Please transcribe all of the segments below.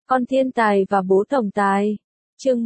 Con thiên tài và bố tổng tài. Chương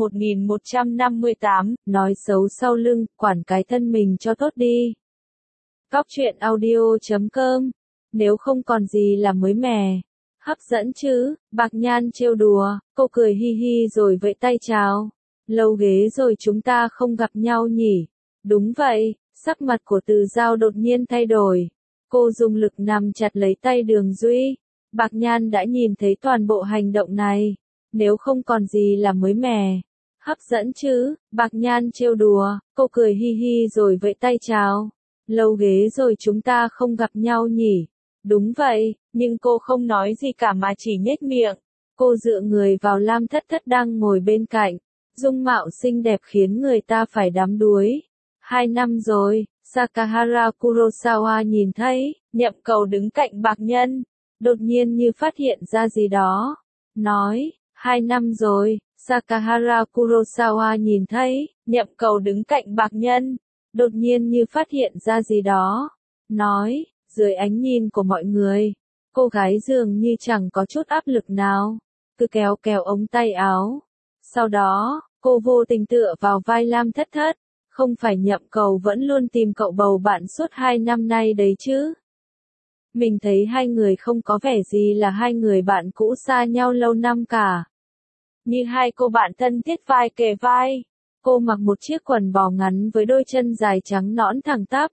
1158, nói xấu sau lưng, quản cái thân mình cho tốt đi. Góc truyện audio.com. Nếu không còn gì là mới mẻ, hấp dẫn chứ, Bạc Nhan trêu đùa, cô cười hi hi rồi vẫy tay chào. Lâu ghế rồi chúng ta không gặp nhau nhỉ? Đúng vậy, sắc mặt của Từ Giao đột nhiên thay đổi. Cô dùng lực nắm chặt lấy tay Đường Duy. Bạc Nhan đã nhìn thấy toàn bộ hành động này. Nếu không còn gì là mới mẻ, hấp dẫn chứ, Bạc Nhan trêu đùa, cô cười hi hi rồi vẫy tay chào. Lâu ghế rồi chúng ta không gặp nhau nhỉ? Đúng vậy, nhưng cô không nói gì cả mà chỉ nhếch miệng. Cô dựa người vào Lam Thất Thất đang ngồi bên cạnh. Dung mạo xinh đẹp khiến người ta phải đắm đuối. 2 năm rồi, Sakahara Kurosawa nhìn thấy, Nhậm Cầu đứng cạnh Bạc Nhân. Đột nhiên như phát hiện ra gì đó. Nói, 2 năm rồi, Sakahara Kurosawa nhìn thấy, Nhậm Cầu đứng cạnh Bạc Nhân. Đột nhiên như phát hiện ra gì đó. Nói, dưới ánh nhìn của mọi người, cô gái dường như chẳng có chút áp lực nào. Cứ kéo kéo ống tay áo. Sau đó, cô vô tình tựa vào vai Lam Thất Thất. Không phải Nhậm Cầu vẫn luôn tìm cậu bầu bạn suốt 2 năm nay đấy chứ. Mình thấy hai người không có vẻ gì là hai người bạn cũ xa nhau lâu năm cả. Như hai cô bạn thân thiết vai kề vai. Cô mặc một chiếc quần bò ngắn với đôi chân dài trắng nõn thẳng tắp.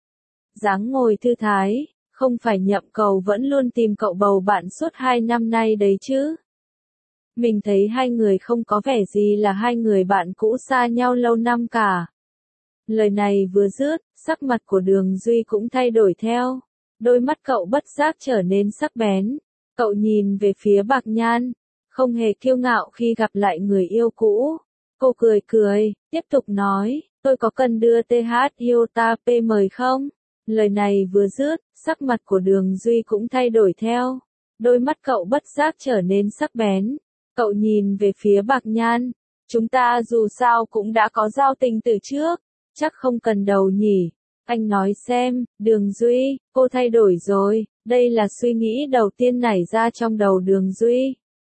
Dáng ngồi thư thái, không phải Nhậm Cầu vẫn luôn tìm cậu bầu bạn suốt 2 năm nay đấy chứ. Mình thấy hai người không có vẻ gì là hai người bạn cũ xa nhau lâu năm cả. Lời này vừa dứt, sắc mặt của Đường Duy cũng thay đổi theo. Đôi mắt cậu bất giác trở nên sắc bén. Cậu nhìn về phía Bạc Nhan, không hề kiêu ngạo khi gặp lại người yêu cũ. Cô cười cười, tiếp tục nói, tôi có cần đưa TH Iota P mời không? Lời này vừa dứt, sắc mặt của Đường Duy cũng thay đổi theo. Đôi mắt cậu bất giác trở nên sắc bén. Cậu nhìn về phía Bạc Nhan. Chúng ta dù sao cũng đã có giao tình từ trước. Chắc không cần đầu nhỉ. Anh nói xem, Đường Duy, cô thay đổi rồi. Đây là suy nghĩ đầu tiên nảy ra trong đầu Đường Duy.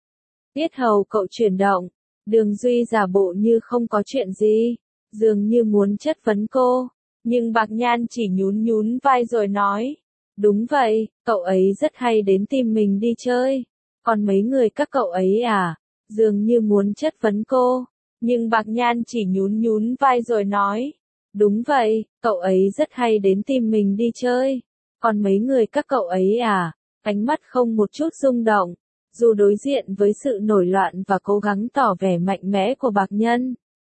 Tiết hầu cậu chuyển động. Đường Duy giả bộ như không có chuyện gì. Dường như muốn chất vấn cô. Nhưng Bạc Nhan chỉ nhún nhún vai rồi nói. Đúng vậy, cậu ấy rất hay đến tìm mình đi chơi. Còn mấy người các cậu ấy à? Dường như muốn chất vấn cô. Nhưng Bạc Nhan chỉ nhún nhún vai rồi nói. Đúng vậy, cậu ấy rất hay đến tìm mình đi chơi. Còn mấy người các cậu ấy à? Ánh mắt không một chút rung động. Dù đối diện với sự nổi loạn và cố gắng tỏ vẻ mạnh mẽ của Bạc Nhân.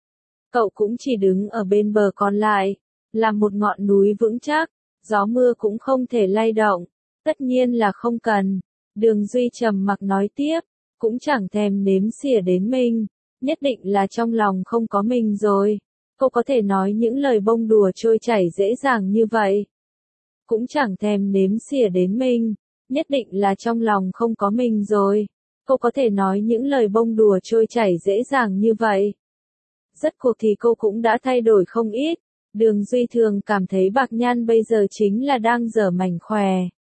Cậu cũng chỉ đứng ở bên bờ còn lại. Là một ngọn núi vững chắc. Gió mưa cũng không thể lay động. Tất nhiên là không cần. Đường Duy trầm mặc nói tiếp. Cũng chẳng thèm nếm xỉa đến mình. Nhất định là trong lòng không có mình rồi. Cô có thể nói những lời bông đùa trôi chảy dễ dàng như vậy. Cũng chẳng thèm nếm xỉa đến mình. Nhất định là trong lòng không có mình rồi. Cô có thể nói những lời bông đùa trôi chảy dễ dàng như vậy. Rốt cuộc thì cô cũng đã thay đổi không ít. Đường Duy thường cảm thấy Bạc Nhan bây giờ chính là đang dở mảnh khòe.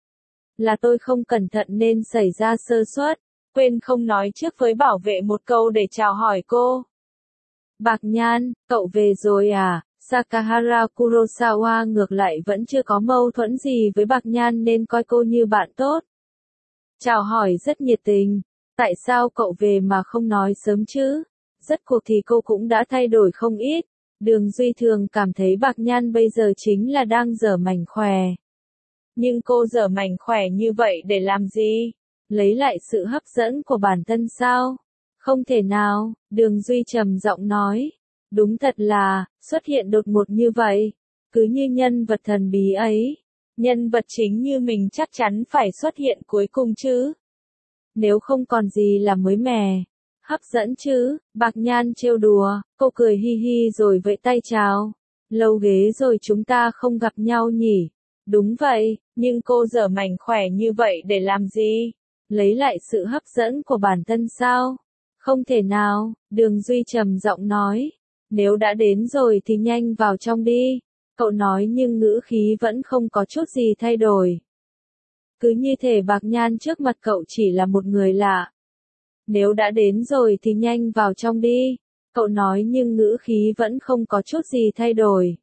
Là tôi không cẩn thận nên xảy ra sơ suất. Quên không nói trước với bảo vệ một câu để chào hỏi cô. Bạc Nhan, cậu về rồi à? Sakahara Kurosawa ngược lại vẫn chưa có mâu thuẫn gì với Bạc Nhan nên coi cô như bạn tốt. Chào hỏi rất nhiệt tình. Tại sao cậu về mà không nói sớm chứ? Rốt cuộc thì cô cũng đã thay đổi không ít. Đường Duy thường cảm thấy Bạc Nhan bây giờ chính là đang dở mảnh khòe. Nhưng cô dở mảnh khòe như vậy để làm gì? Lấy lại sự hấp dẫn của bản thân sao? Không thể nào, Đường Duy trầm giọng nói. Đúng thật là, xuất hiện đột ngột như vậy. Cứ như nhân vật thần bí ấy. Nhân vật chính như mình chắc chắn phải xuất hiện cuối cùng chứ. Nếu không còn gì là mới mẻ. Hấp dẫn chứ, Bạc Nhan trêu đùa, cô cười hi hi rồi vẫy tay chào. Lâu ghế rồi chúng ta không gặp nhau nhỉ. Đúng vậy, nhưng cô dở mảnh khỏe như vậy để làm gì? Lấy lại sự hấp dẫn của bản thân sao? Không thể nào, Đường Duy trầm giọng nói. Nếu đã đến rồi thì nhanh vào trong đi. Cậu nói nhưng ngữ khí vẫn không có chút gì thay đổi. Cứ như thể Bạc Nhan trước mặt cậu chỉ là một người lạ. Nếu đã đến rồi thì nhanh vào trong đi. Cậu nói nhưng ngữ khí vẫn không có chút gì thay đổi.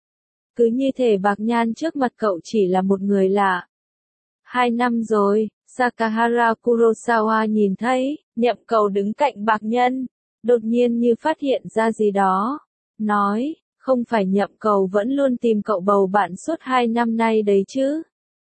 Cứ như thể Bạc Nhan trước mặt cậu chỉ là một người lạ. 2 năm rồi, Sakahara Kurosawa nhìn thấy, Nhậm Cầu đứng cạnh Bạc Nhân, đột nhiên như phát hiện ra gì đó. Nói, không phải Nhậm Cầu vẫn luôn tìm cậu bầu bạn suốt 2 năm nay đấy chứ.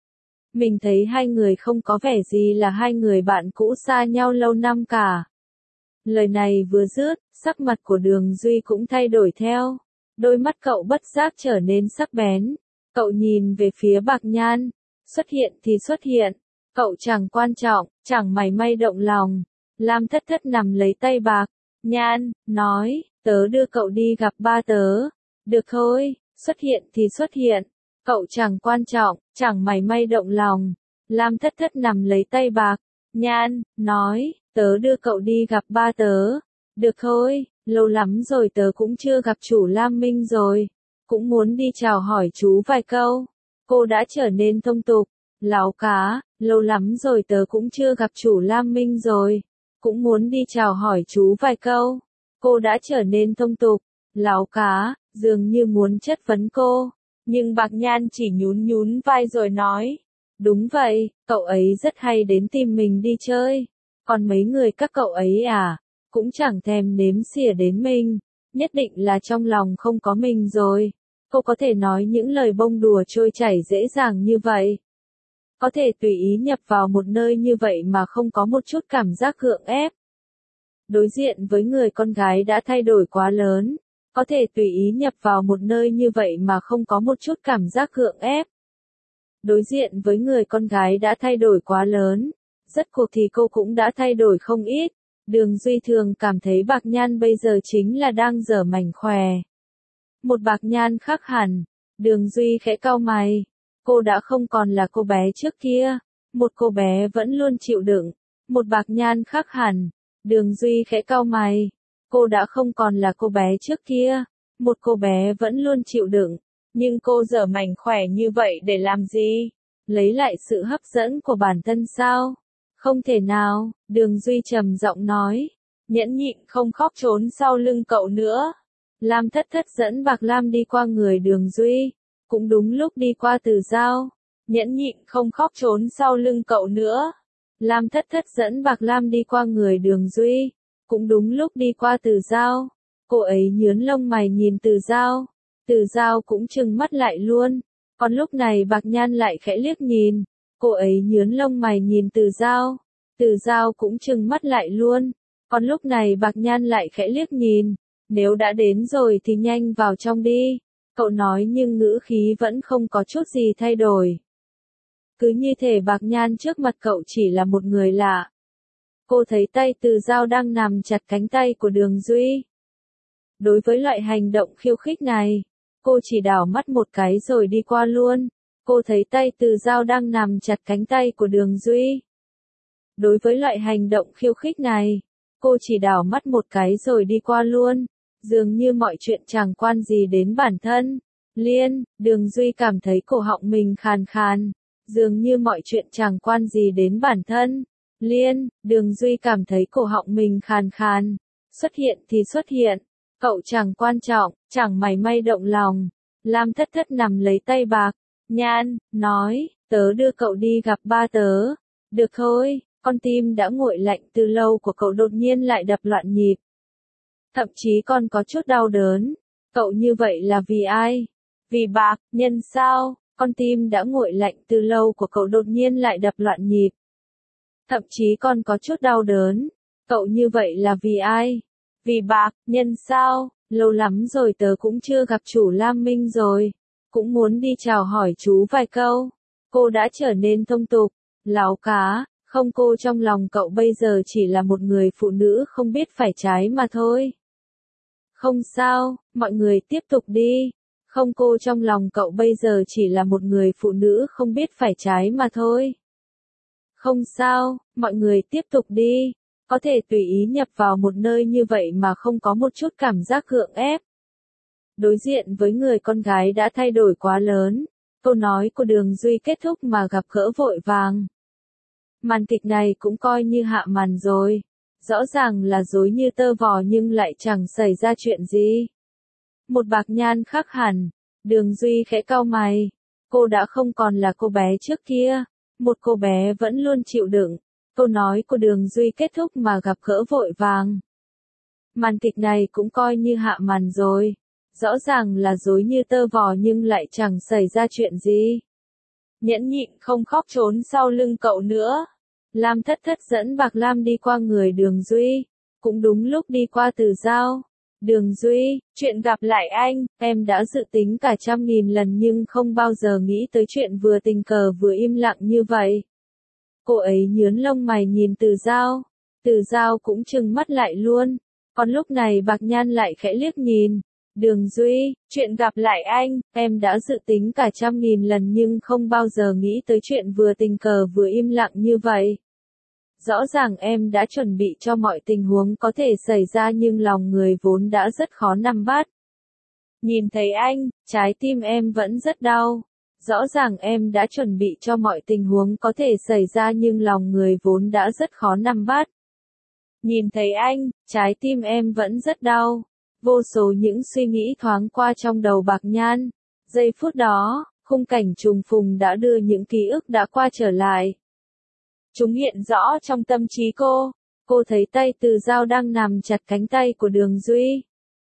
Mình thấy hai người không có vẻ gì là hai người bạn cũ xa nhau lâu năm cả. Lời này vừa dứt, sắc mặt của Đường Duy cũng thay đổi theo. Đôi mắt cậu bất giác trở nên sắc bén. Cậu nhìn về phía Bạc Nhan. Xuất hiện thì xuất hiện. Cậu chẳng quan trọng, chẳng mảy may động lòng. Lam Thất Thất nắm lấy tay Bạc Nhan, nói, tớ đưa cậu đi gặp ba tớ. Được thôi, xuất hiện thì xuất hiện. Cậu chẳng quan trọng, chẳng mảy may động lòng. Lam Thất Thất nắm lấy tay Bạc Nhan, nói, tớ đưa cậu đi gặp ba tớ. Được thôi, lâu lắm rồi tớ cũng chưa gặp chủ Lam Minh rồi. Cũng muốn đi chào hỏi chú vài câu. Cô đã trở nên thông tục. Láo cá, lâu lắm rồi tớ cũng chưa gặp chủ Lam Minh rồi. Cũng muốn đi chào hỏi chú vài câu. Cô đã trở nên thông tục. Láo cá, dường như muốn chất vấn cô. Nhưng Bạc Nhan chỉ nhún nhún vai rồi nói. Đúng vậy, cậu ấy rất hay đến tìm mình đi chơi. Còn mấy người các cậu ấy à, cũng chẳng thèm nếm xỉa đến mình. Nhất định là trong lòng không có mình rồi. Cô có thể nói những lời bông đùa trôi chảy dễ dàng như vậy. Có thể tùy ý nhập vào một nơi như vậy mà không có một chút cảm giác gượng ép. Đối diện với người con gái đã thay đổi quá lớn. Có thể tùy ý nhập vào một nơi như vậy mà không có một chút cảm giác gượng ép. Đối diện với người con gái đã thay đổi quá lớn. Rốt cuộc thì cô cũng đã thay đổi không ít. Đường Duy thường cảm thấy Bạc Nhan bây giờ chính là đang dở mảnh khòe. Một Bạc Nhan khác hẳn. Đường Duy khẽ cau mày. Cô đã không còn là cô bé trước kia. Một cô bé vẫn luôn chịu đựng. Một Bạc Nhan khác hẳn. Đường Duy khẽ cau mày. Cô đã không còn là cô bé trước kia. Một cô bé vẫn luôn chịu đựng. Nhưng cô dở mảnh khỏe như vậy để làm gì? Lấy lại sự hấp dẫn của bản thân sao? Không thể nào, Đường Duy trầm giọng nói. Nhẫn nhịn không khóc trốn sau lưng cậu nữa. Lam Thất Thất dẫn Bạc Lam đi qua người Đường Duy. Cũng đúng lúc đi qua Từ Giao. Nhẫn nhịn không khóc trốn sau lưng cậu nữa. Lam Thất Thất dẫn Bạc Lam đi qua người Đường Duy. Cũng đúng lúc đi qua Từ Giao. Cô ấy nhướng lông mày nhìn Từ Giao. Từ Giao cũng trừng mắt lại luôn. Còn lúc này Bạc Nhan lại khẽ liếc nhìn. Cô ấy nhướng lông mày nhìn Từ Giao. Từ Giao cũng trừng mắt lại luôn. Còn lúc này Bạc Nhan lại khẽ liếc nhìn. Nếu đã đến rồi thì nhanh vào trong đi. Cậu nói nhưng ngữ khí vẫn không có chút gì thay đổi. Cứ như thể Bạc Nhan trước mặt cậu chỉ là một người lạ. Cô thấy tay Từ Giao đang nằm chặt cánh tay của Đường Duy. Đối với loại hành động khiêu khích này, cô chỉ đảo mắt một cái rồi đi qua luôn. Cô thấy tay Từ Giao đang nằm chặt cánh tay của Đường Duy. Đối với loại hành động khiêu khích này, cô chỉ đảo mắt một cái rồi đi qua luôn. Dường như mọi chuyện chẳng quan gì đến bản thân. Đường Duy cảm thấy cổ họng mình khàn khàn. Dường như mọi chuyện chẳng quan gì đến bản thân. Đường Duy cảm thấy cổ họng mình khàn khàn. Xuất hiện thì xuất hiện. Cậu chẳng quan trọng, chẳng mảy may động lòng. Lam Thất Thất nắm lấy tay Bạc Nhan, nói, tớ đưa cậu đi gặp ba tớ. Được thôi, con tim đã nguội lạnh từ lâu của cậu đột nhiên lại đập loạn nhịp. Thậm chí còn có chút đau đớn. Cậu như vậy là vì ai? Vì Bạc Nhân sao? Con tim đã nguội lạnh từ lâu của cậu đột nhiên lại đập loạn nhịp. Thậm chí còn có chút đau đớn. Cậu như vậy là vì ai? Vì Bạc Nhân sao? Lâu lắm rồi tớ cũng chưa gặp chủ Lam Minh rồi. Cũng muốn đi chào hỏi chú vài câu. Cô đã trở nên thông tục. Láo cá, không, cô trong lòng cậu bây giờ chỉ là một người phụ nữ không biết phải trái mà thôi. Không sao, mọi người tiếp tục đi. Không, cô trong lòng cậu bây giờ chỉ là một người phụ nữ không biết phải trái mà thôi. Không sao, mọi người tiếp tục đi. Có thể tùy ý nhập vào một nơi như vậy mà không có một chút cảm giác gượng ép. Đối diện với người con gái đã thay đổi quá lớn. Câu nói của Đường Duy kết thúc mà gặp gỡ vội vàng. Màn kịch này cũng coi như hạ màn rồi. Rõ ràng là dối như tơ vò nhưng lại chẳng xảy ra chuyện gì. Một Bạc Nhan khác hẳn, Đường Duy khẽ cau mày. Cô đã không còn là cô bé trước kia, một cô bé vẫn luôn chịu đựng. Câu nói của Đường Duy kết thúc mà gặp gỡ vội vàng. Màn kịch này cũng coi như hạ màn rồi. Rõ ràng là dối như tơ vò nhưng lại chẳng xảy ra chuyện gì. Nhẫn nhịn không khóc trốn sau lưng cậu nữa. Lam Thất Thất dẫn Bạc Lam đi qua người Đường Duy. Cũng đúng lúc đi qua Từ Giao. Đường Duy, chuyện gặp lại anh, em đã dự tính cả 100.000 lần nhưng không bao giờ nghĩ tới chuyện vừa tình cờ vừa im lặng như vậy. Cô ấy nhướng lông mày nhìn Từ Giao. Từ Giao cũng trừng mắt lại luôn. Còn lúc này Bạc Nhan lại khẽ liếc nhìn. Đường Duy, chuyện gặp lại anh, em đã dự tính cả 100.000 lần nhưng không bao giờ nghĩ tới chuyện vừa tình cờ vừa im lặng như vậy. Rõ ràng em đã chuẩn bị cho mọi tình huống có thể xảy ra nhưng lòng người vốn đã rất khó nắm bắt. Nhìn thấy anh, trái tim em vẫn rất đau. Rõ ràng em đã chuẩn bị cho mọi tình huống có thể xảy ra nhưng lòng người vốn đã rất khó nắm bắt. Nhìn thấy anh, trái tim em vẫn rất đau. Vô số những suy nghĩ thoáng qua trong đầu Bạc Nhan. Giây phút đó, khung cảnh trùng phùng đã đưa những ký ức đã qua trở lại. Chúng hiện rõ trong tâm trí cô. Cô thấy tay Từ Giao đang nằm chặt cánh tay của Đường Duy.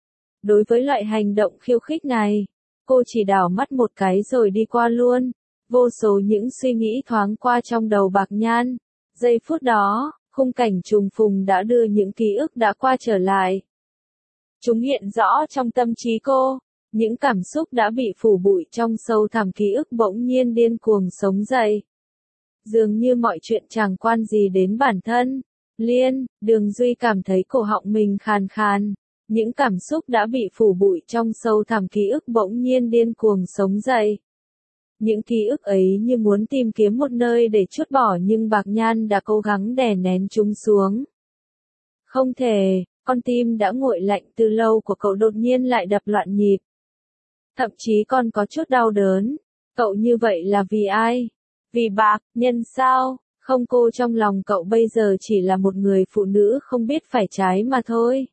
Đối với loại hành động khiêu khích này, cô chỉ đảo mắt một cái rồi đi qua luôn. Vô số những suy nghĩ thoáng qua trong đầu Bạc Nhan. Giây phút đó, khung cảnh trùng phùng đã đưa những ký ức đã qua trở lại. Chúng hiện rõ trong tâm trí cô. Những cảm xúc đã bị phủ bụi trong sâu thẳm ký ức bỗng nhiên điên cuồng sống dậy. Dường như mọi chuyện chẳng quan gì đến bản thân. Đường Duy cảm thấy cổ họng mình khàn khàn. Những cảm xúc đã bị phủ bụi trong sâu thẳm ký ức bỗng nhiên điên cuồng sống dậy. Những ký ức ấy như muốn tìm kiếm một nơi để trút bỏ nhưng Bạc Nhan đã cố gắng đè nén chúng xuống. Không thể, con tim đã nguội lạnh từ lâu của cậu đột nhiên lại đập loạn nhịp. Thậm chí còn có chút đau đớn. Cậu như vậy là vì ai? Vì Bạc Nhân sao? Không, cô trong lòng cậu bây giờ chỉ là một người phụ nữ không biết phải trái mà thôi.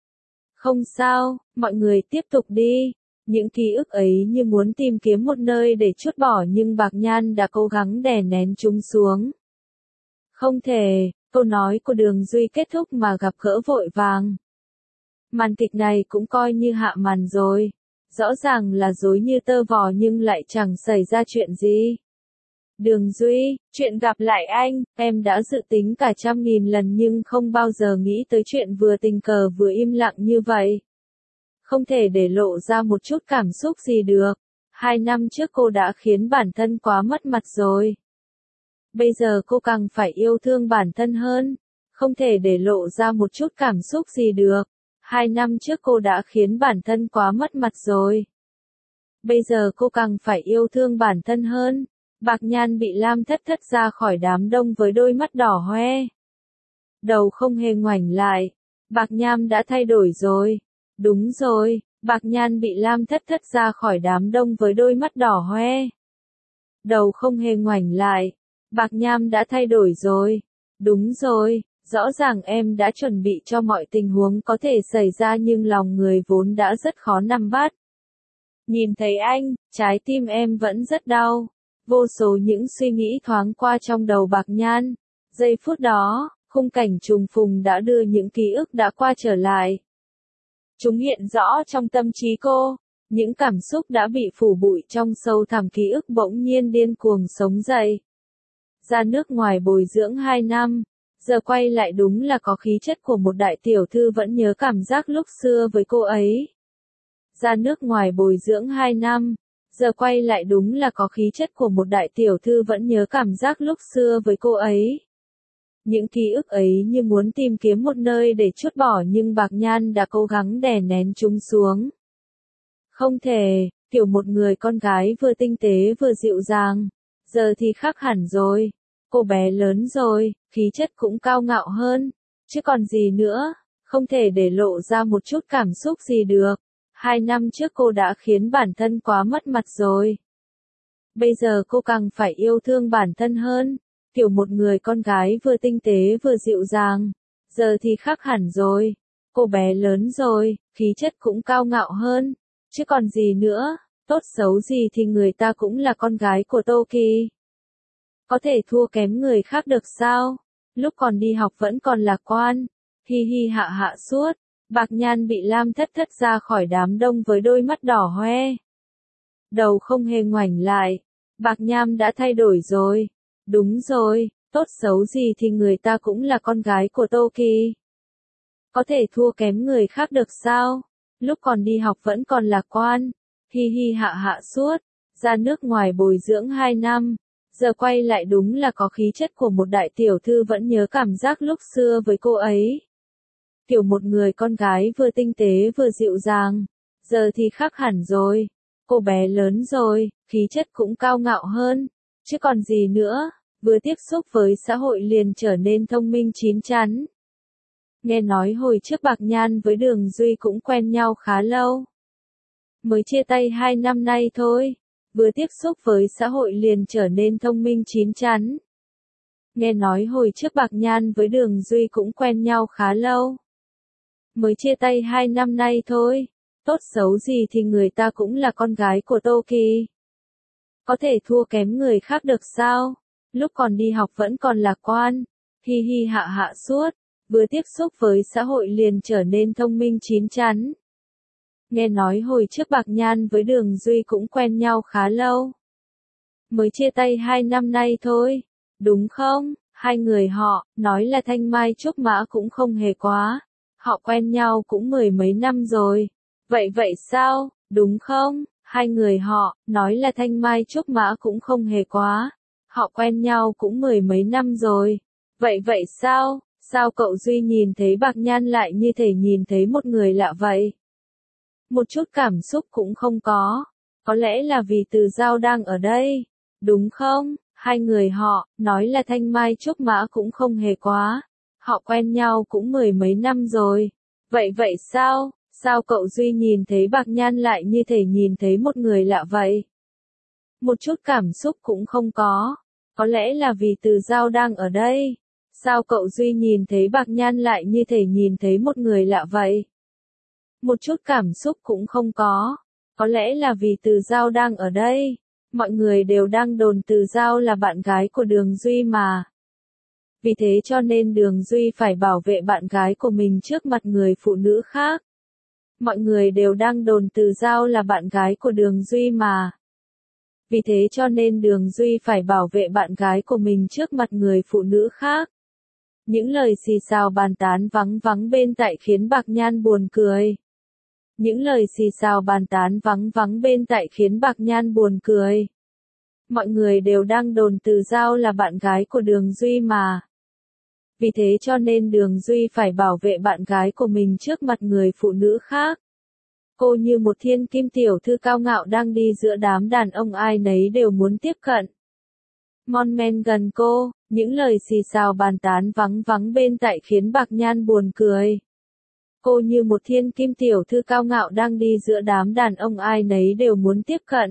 Không sao, mọi người tiếp tục đi. Những ký ức ấy như muốn tìm kiếm một nơi để trút bỏ nhưng Bạc Nhan đã cố gắng đè nén chúng xuống. Không thể, câu nói của Đường Duy kết thúc mà gặp gỡ vội vàng. Màn kịch này cũng coi như hạ màn rồi. Rõ ràng là dối như tơ vò nhưng lại chẳng xảy ra chuyện gì. Đường Duy, chuyện gặp lại anh, em đã dự tính cả 100.000 lần nhưng không bao giờ nghĩ tới chuyện vừa tình cờ vừa im lặng như vậy. Không thể để lộ ra một chút cảm xúc gì được. 2 năm trước cô đã khiến bản thân quá mất mặt rồi. Bây giờ cô càng phải yêu thương bản thân hơn. Không thể để lộ ra một chút cảm xúc gì được. 2 năm trước cô đã khiến bản thân quá mất mặt rồi. Bây giờ cô càng phải yêu thương bản thân hơn. Bạc Nhan bị Lam Thất Thất ra khỏi đám đông với đôi mắt đỏ hoe. Đầu không hề ngoảnh lại. Bạc Nhan đã thay đổi rồi. Đúng rồi, Bạc Nhan bị Lam Thất Thất ra khỏi đám đông với đôi mắt đỏ hoe. Đầu không hề ngoảnh lại. Bạc Nhan đã thay đổi rồi. Đúng rồi, rõ ràng em đã chuẩn bị cho mọi tình huống có thể xảy ra nhưng lòng người vốn đã rất khó nắm bắt. Nhìn thấy anh, trái tim em vẫn rất đau. Vô số những suy nghĩ thoáng qua trong đầu Bạc Nhan. Giây phút đó, khung cảnh trùng phùng đã đưa những ký ức đã qua trở lại. Chúng hiện rõ trong tâm trí cô. Những cảm xúc đã bị phủ bụi trong sâu thẳm ký ức bỗng nhiên điên cuồng sống dậy. Ra nước ngoài bồi dưỡng 2 năm. Giờ quay lại đúng là có khí chất của một đại tiểu thư vẫn nhớ cảm giác lúc xưa với cô ấy. Ra nước ngoài bồi dưỡng 2 năm. Giờ quay lại đúng là có khí chất của một đại tiểu thư vẫn nhớ cảm giác lúc xưa với cô ấy. Những ký ức ấy như muốn tìm kiếm một nơi để trút bỏ nhưng Bạc Nhan đã cố gắng đè nén chúng xuống. Không thể, kiểu một người con gái vừa tinh tế vừa dịu dàng. Giờ thì khác hẳn rồi. Cô bé lớn rồi, khí chất cũng cao ngạo hơn. Chứ còn gì nữa, không thể để lộ ra một chút cảm xúc gì được. 2 năm trước cô đã khiến bản thân quá mất mặt rồi. Bây giờ cô càng phải yêu thương bản thân hơn. Kiểu một người con gái vừa tinh tế vừa dịu dàng. giờ thì khác hẳn rồi. Cô bé lớn rồi, khí chất cũng cao ngạo hơn. Chứ còn gì nữa, tốt xấu gì thì người ta cũng là con gái của Tô Kỳ. Có thể thua kém người khác được sao? Lúc còn đi học vẫn còn lạc quan. Hi hi hạ hạ suốt. Bạc Nhan bị Lam Thất Thất ra khỏi đám đông với đôi mắt đỏ hoe. Đầu không hề ngoảnh lại. Bạc Nham đã thay đổi rồi. Đúng rồi, tốt xấu gì thì người ta cũng là con gái của Tô Kỳ. Có thể thua kém người khác được sao? Lúc còn đi học vẫn còn lạc quan. Hi hi hạ hạ suốt. Ra nước ngoài bồi dưỡng 2 năm. Giờ quay lại đúng là có khí chất của một đại tiểu thư, vẫn nhớ cảm giác lúc xưa với cô ấy. Kiểu một người con gái vừa tinh tế vừa dịu dàng. Giờ thì khác hẳn rồi. Cô bé lớn rồi, khí chất cũng cao ngạo hơn. Chứ còn gì nữa, vừa tiếp xúc với xã hội liền trở nên thông minh chín chắn. Nghe nói hồi trước Bạc Nhan với Đường Duy cũng quen nhau khá lâu. Mới chia tay 2 năm nay thôi. Vừa tiếp xúc với xã hội liền trở nên thông minh chín chắn. Nghe nói hồi trước Bạc Nhan với Đường Duy cũng quen nhau khá lâu. Mới chia tay 2 năm nay thôi. Tốt xấu gì thì người ta cũng là con gái của Tô Kỳ. Có thể thua kém người khác được sao? Lúc còn đi học vẫn còn lạc quan. Hi hi hạ hạ suốt. Vừa tiếp xúc với xã hội liền trở nên thông minh chín chắn. Nghe nói hồi trước Bạc Nhan với Đường Duy cũng quen nhau khá lâu. Mới chia tay 2 năm nay thôi. Đúng không? Hai người họ, nói là thanh mai trúc mã cũng không hề quá. Họ quen nhau cũng 10 mấy năm rồi. Vậy sao? Đúng không? Hai người họ, nói là thanh mai trúc mã cũng không hề quá. Họ quen nhau cũng 10 mấy năm rồi. Vậy sao? Sao cậu Duy nhìn thấy Bạc Nhan lại như thể nhìn thấy một người lạ vậy? Một chút cảm xúc cũng không có. Có lẽ là vì Từ Giao đang ở đây. Đúng không? Hai người họ, nói là thanh mai trúc mã cũng không hề quá. Họ quen nhau cũng 10 mấy năm rồi. Vậy sao? Sao cậu Duy nhìn thấy Bạc Nhan lại như thể nhìn thấy một người lạ vậy? Một chút cảm xúc cũng không có. Có lẽ là vì Từ Giao đang ở đây. Sao cậu Duy nhìn thấy Bạc Nhan lại như thể nhìn thấy một người lạ vậy? Một chút cảm xúc cũng không có. Có lẽ là vì Từ Giao đang ở đây. Mọi người đều đang đồn Từ Giao là bạn gái của Đường Duy mà. Vì thế cho nên Đường Duy phải bảo vệ bạn gái của mình trước mặt người phụ nữ khác. Mọi người đều đang đồn Từ Giao là bạn gái của Đường Duy mà. Vì thế cho nên Đường Duy phải bảo vệ bạn gái của mình trước mặt người phụ nữ khác. Những lời xì xào bàn tán vắng vắng bên tại khiến Bạc Nhan buồn cười. Những lời xì xào bàn tán vắng vắng bên tại khiến Bạc Nhan buồn cười. Mọi người đều đang đồn Từ Giao là bạn gái của Đường Duy mà. Vì thế cho nên Đường Duy phải bảo vệ bạn gái của mình trước mặt người phụ nữ khác. Cô như một thiên kim tiểu thư cao ngạo đang đi giữa đám đàn ông ai nấy đều muốn tiếp cận. Mon men gần cô, những lời xì xào bàn tán vắng vắng bên tại khiến Bạc Nhan buồn cười. Cô như một thiên kim tiểu thư cao ngạo đang đi giữa đám đàn ông ai nấy đều muốn tiếp cận.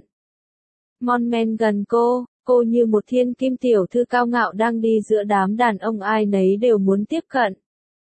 Mon men gần cô như một thiên kim tiểu thư cao ngạo đang đi giữa đám đàn ông ai nấy đều muốn tiếp cận.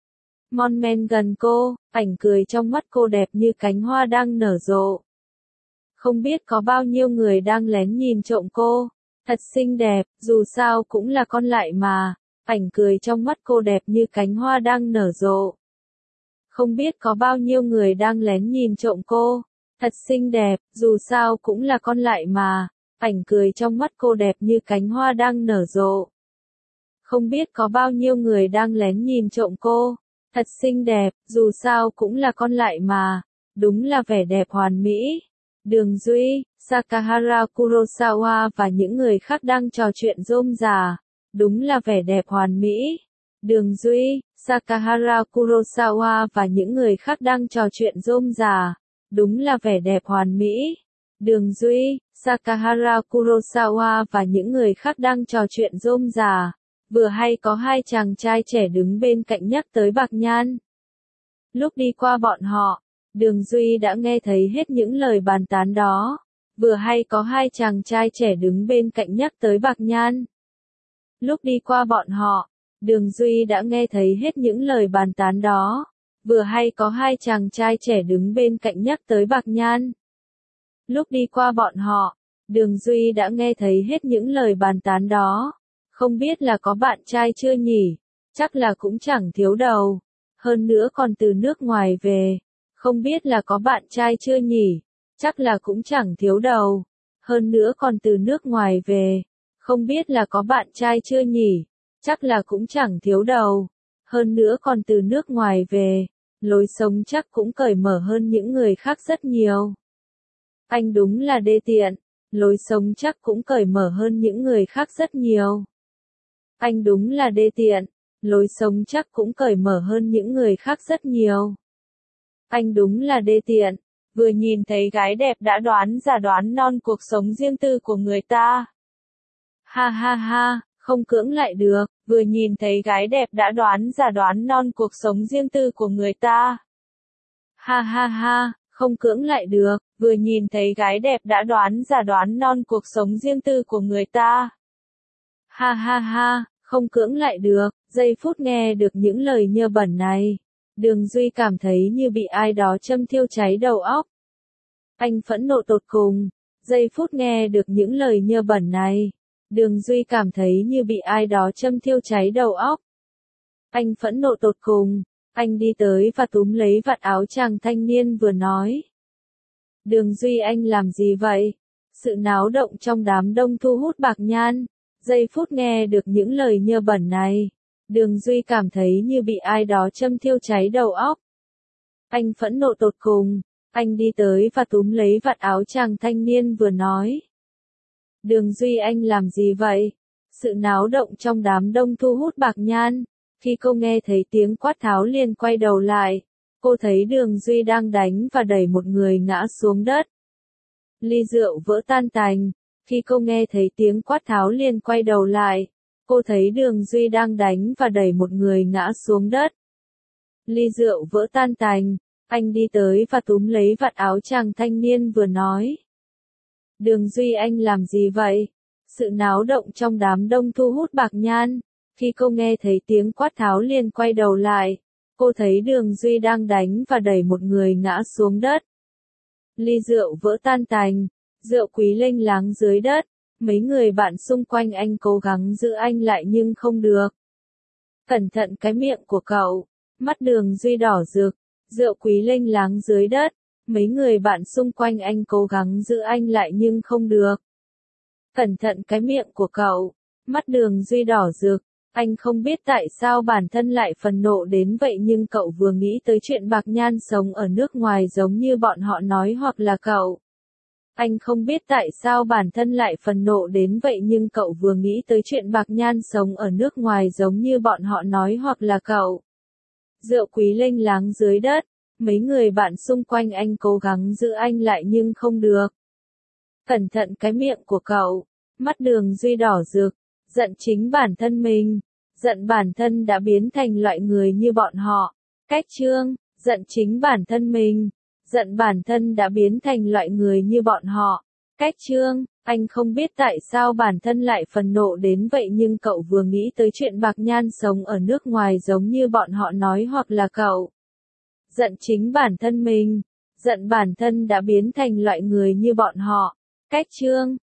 Mon men gần cô, ảnh cười trong mắt cô đẹp như cánh hoa đang nở rộ. Không biết có bao nhiêu người đang lén nhìn trộm cô. Thật xinh đẹp, dù sao cũng là con lại mà. Ảnh cười trong mắt cô đẹp như cánh hoa đang nở rộ. Không biết có bao nhiêu người đang lén nhìn trộm cô. Thật xinh đẹp, dù sao cũng là con lại mà. Ảnh cười trong mắt cô đẹp như cánh hoa đang nở rộ. Không biết có bao nhiêu người đang lén nhìn trộm cô. Thật xinh đẹp, dù sao cũng là con lại mà. Đúng là vẻ đẹp hoàn mỹ. Đường Duy, Sakahara Kurosawa và những người khác đang trò chuyện rôm rà. Đúng là vẻ đẹp hoàn mỹ. Đường Duy, Sakahara Kurosawa và những người khác đang trò chuyện rôm rà. Đúng là vẻ đẹp hoàn mỹ. Đường Duy, Sakahara Kurosawa và những người khác đang trò chuyện rôm rà. Vừa hay có hai chàng trai trẻ đứng bên cạnh nhắc tới Bạc Nhan. Lúc đi qua bọn họ, Đường Duy đã nghe thấy hết những lời bàn tán đó. Vừa hay có hai chàng trai trẻ đứng bên cạnh nhắc tới Bạc Nhan. Lúc đi qua bọn họ, Đường Duy đã nghe thấy hết những lời bàn tán đó. Vừa hay có hai chàng trai trẻ đứng bên cạnh nhắc tới Bạc Nhan. Lúc đi qua bọn họ, Đường Duy đã nghe thấy hết những lời bàn tán đó. Không biết là có bạn trai chưa nhỉ? Chắc là cũng chẳng thiếu đầu. Hơn nữa còn từ nước ngoài về. Không biết là có bạn trai chưa nhỉ? Chắc là cũng chẳng thiếu đầu. Hơn nữa còn từ nước ngoài về. Không biết là có bạn trai chưa nhỉ? Chắc là cũng chẳng thiếu đầu. Hơn nữa còn từ nước ngoài về. Lối sống chắc cũng cởi mở hơn những người khác rất nhiều. Anh đúng là đê tiện. Lối sống chắc cũng cởi mở hơn những người khác rất nhiều. Anh đúng là đê tiện. Lối sống chắc cũng cởi mở hơn những người khác rất nhiều. Anh đúng là đê tiện. Vừa nhìn thấy gái đẹp đã đoán giả đoán non cuộc sống riêng tư của người ta. Ha ha ha, không cưỡng lại được. Vừa nhìn thấy gái đẹp đã đoán giả đoán non cuộc sống riêng tư của người ta. Ha ha ha, không cưỡng lại được. Vừa nhìn thấy gái đẹp đã đoán giả đoán non cuộc sống riêng tư của người ta. Ha ha ha, không cưỡng lại được. Giây phút nghe được những lời nhơ bẩn này, Đường Duy cảm thấy như bị ai đó châm thiêu cháy đầu óc. Anh phẫn nộ tột cùng. Giây phút nghe được những lời nhơ bẩn này, Đường Duy cảm thấy như bị ai đó châm thiêu cháy đầu óc. Anh phẫn nộ tột cùng. Anh đi tới và túm lấy vạt áo chàng thanh niên vừa nói. Đường Duy, anh làm gì vậy? Sự náo động trong đám đông thu hút Bạc Nhan. Giây phút nghe được những lời nhơ bẩn này, Đường Duy cảm thấy như bị ai đó châm thiêu cháy đầu óc. Anh phẫn nộ tột cùng. Anh đi tới và túm lấy vạt áo chàng thanh niên vừa nói. Đường Duy, anh làm gì vậy? Sự náo động trong đám đông thu hút Bạc Nhan. Khi cô nghe thấy tiếng quát tháo liền quay đầu lại. Cô thấy Đường Duy đang đánh và đẩy một người ngã xuống đất. Ly rượu vỡ tan tành. Khi cô nghe thấy tiếng quát tháo liền quay đầu lại. Cô thấy Đường Duy đang đánh và đẩy một người ngã xuống đất. Ly rượu vỡ tan tành. Anh đi tới và túm lấy vạt áo chàng thanh niên vừa nói. Đường Duy, anh làm gì vậy? Sự náo động trong đám đông thu hút Bạc Nhan. Khi cô nghe thấy tiếng quát tháo liền quay đầu lại. Cô thấy Đường Duy đang đánh và đẩy một người ngã xuống đất. Ly rượu vỡ tan tành. Rượu quý lênh láng dưới đất. Mấy người bạn xung quanh anh cố gắng giữ anh lại nhưng không được. Cẩn thận cái miệng của cậu. Mắt Đường Duy đỏ rực. Rượu quý lênh láng dưới đất. Mấy người bạn xung quanh anh cố gắng giữ anh lại nhưng không được. Cẩn thận cái miệng của cậu. Mắt Đường Duy đỏ rực. Anh không biết tại sao bản thân lại phẫn nộ đến vậy nhưng cậu vừa nghĩ tới chuyện Bạc Nhan sống ở nước ngoài giống như bọn họ nói hoặc là cậu. Anh không biết tại sao bản thân lại phẫn nộ đến vậy nhưng cậu vừa nghĩ tới chuyện Bạc Nhan sống ở nước ngoài giống như bọn họ nói hoặc là cậu. Rượu quý lênh láng dưới đất. Mấy người bạn xung quanh anh cố gắng giữ anh lại nhưng không được. Cẩn thận cái miệng của cậu. Mắt Đường Duy đỏ rực. Giận chính bản thân mình. Giận bản thân đã biến thành loại người như bọn họ. Cách chương. Giận chính bản thân mình. Giận bản thân đã biến thành loại người như bọn họ. Cách chương. Anh không biết tại sao bản thân lại phẫn nộ đến vậy nhưng cậu vừa nghĩ tới chuyện Bạc Nhan sống ở nước ngoài giống như bọn họ nói hoặc là cậu. Giận chính bản thân mình. Giận bản thân đã biến thành loại người như bọn họ. Cách chương.